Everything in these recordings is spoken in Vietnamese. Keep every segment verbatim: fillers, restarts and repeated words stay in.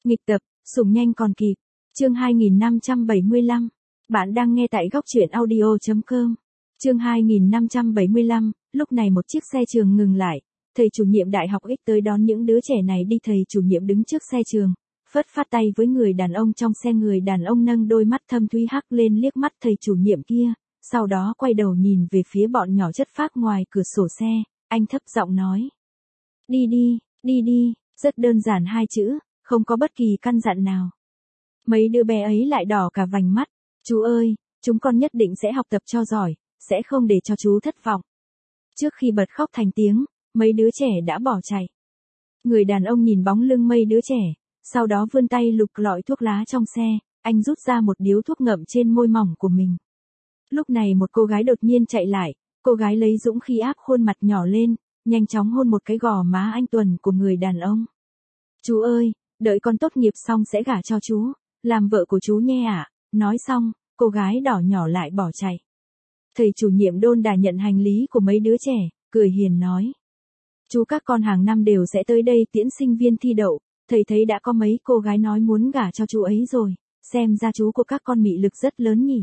Nghịch tập, sủng nhanh còn kịp. Chương hai nghìn năm trăm bảy mươi lăm. Bạn đang nghe tại góc truyện audio chấm com. Chương hai nghìn năm trăm bảy mươi lăm, lúc này một chiếc xe trường ngừng lại. Thầy chủ nhiệm đại học X tới đón những đứa trẻ này đi. Thầy chủ nhiệm đứng trước xe trường, phất phát tay với người đàn ông trong xe. Người đàn ông nâng đôi mắt thâm thúy hắc lên liếc mắt thầy chủ nhiệm kia, sau đó quay đầu nhìn về phía bọn nhỏ chất phác ngoài cửa sổ xe. Anh thấp giọng nói: Đi đi, đi đi, rất đơn giản hai chữ, không có bất kỳ căn dặn nào. Mấy đứa bé ấy lại đỏ cả vành mắt. Chú ơi, chúng con nhất định sẽ học tập cho giỏi, sẽ không để cho chú thất vọng. Trước khi bật khóc thành tiếng, mấy đứa trẻ đã bỏ chạy. Người đàn ông nhìn bóng lưng mấy đứa trẻ, sau đó vươn tay lục lọi thuốc lá trong xe. Anh rút ra một điếu thuốc ngậm trên môi mỏng của mình. Lúc này một cô gái đột nhiên chạy lại. Cô gái lấy dũng khí áp khuôn mặt nhỏ lên, nhanh chóng hôn một cái gò má anh tuần của người đàn ông. Chú ơi, đợi con tốt nghiệp xong sẽ gả cho chú, làm vợ của chú nghe ạ. Nói xong, cô gái đỏ nhỏ lại bỏ chạy. Thầy chủ nhiệm đôn đà nhận hành lý của mấy đứa trẻ, cười hiền nói: Chú các con hàng năm đều sẽ tới đây tiễn sinh viên thi đậu. Thầy thấy đã có mấy cô gái nói muốn gả cho chú ấy rồi, xem ra chú của các con mị lực rất lớn nhỉ.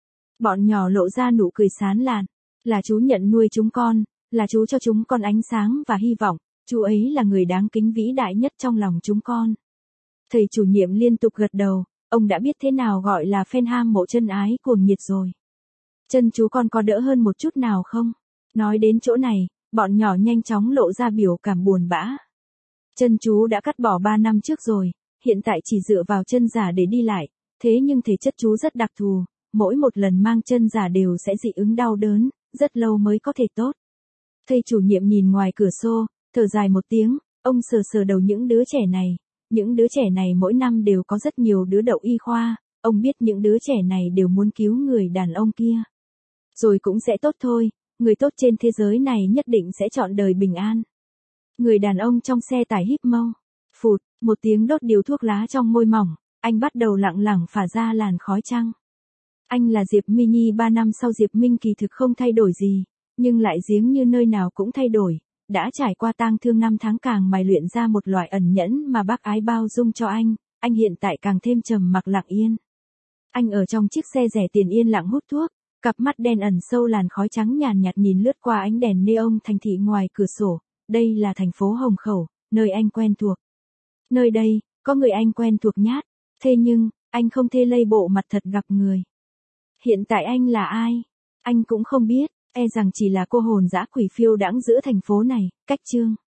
Bọn nhỏ lộ ra nụ cười sán lạn. Là chú nhận nuôi chúng con, là chú cho chúng con ánh sáng và hy vọng, chú ấy là người đáng kính vĩ đại nhất trong lòng chúng con. Thầy chủ nhiệm liên tục gật đầu, ông đã biết thế nào gọi là fan ham mộ chân ái cuồng nhiệt rồi. Chân chú con có đỡ hơn một chút nào không? Nói đến chỗ này, bọn nhỏ nhanh chóng lộ ra biểu cảm buồn bã. Chân chú đã cắt bỏ ba năm trước rồi, hiện tại chỉ dựa vào chân giả để đi lại, thế nhưng thể chất chú rất đặc thù, mỗi một lần mang chân giả đều sẽ dị ứng đau đớn, rất lâu mới có thể tốt. Thầy chủ nhiệm nhìn ngoài cửa sổ, thở dài một tiếng, ông sờ sờ đầu những đứa trẻ này. Những đứa trẻ này mỗi năm đều có rất nhiều đứa đậu y khoa, ông biết những đứa trẻ này đều muốn cứu người đàn ông kia. Rồi cũng sẽ tốt thôi, người tốt trên thế giới này nhất định sẽ chọn đời bình an. Người đàn ông trong xe tải híp mau. Phụt, một tiếng đốt điếu thuốc lá trong môi mỏng, anh bắt đầu lặng lặng phả ra làn khói trắng. Anh là Diệp My Nhi ba năm sau Diệp Minh kỳ thực không thay đổi gì, nhưng lại giếng như nơi nào cũng thay đổi. Đã trải qua tang thương năm tháng càng mài luyện ra một loại ẩn nhẫn mà bác ái bao dung cho anh, anh hiện tại càng thêm trầm mặc lặng yên. Anh ở trong chiếc xe rẻ tiền yên lặng hút thuốc, cặp mắt đen ẩn sâu làn khói trắng nhàn nhạt nhìn lướt qua ánh đèn neon thành thị ngoài cửa sổ. Đây là thành phố Hồng Khẩu, nơi anh quen thuộc. Nơi đây, có người anh quen thuộc nhát, thế nhưng, anh không thể lây bộ mặt thật gặp người. Hiện tại anh là ai? Anh cũng không biết. E rằng chỉ là cô hồn dã quỷ phiêu đãng giữa thành phố này. Cách chương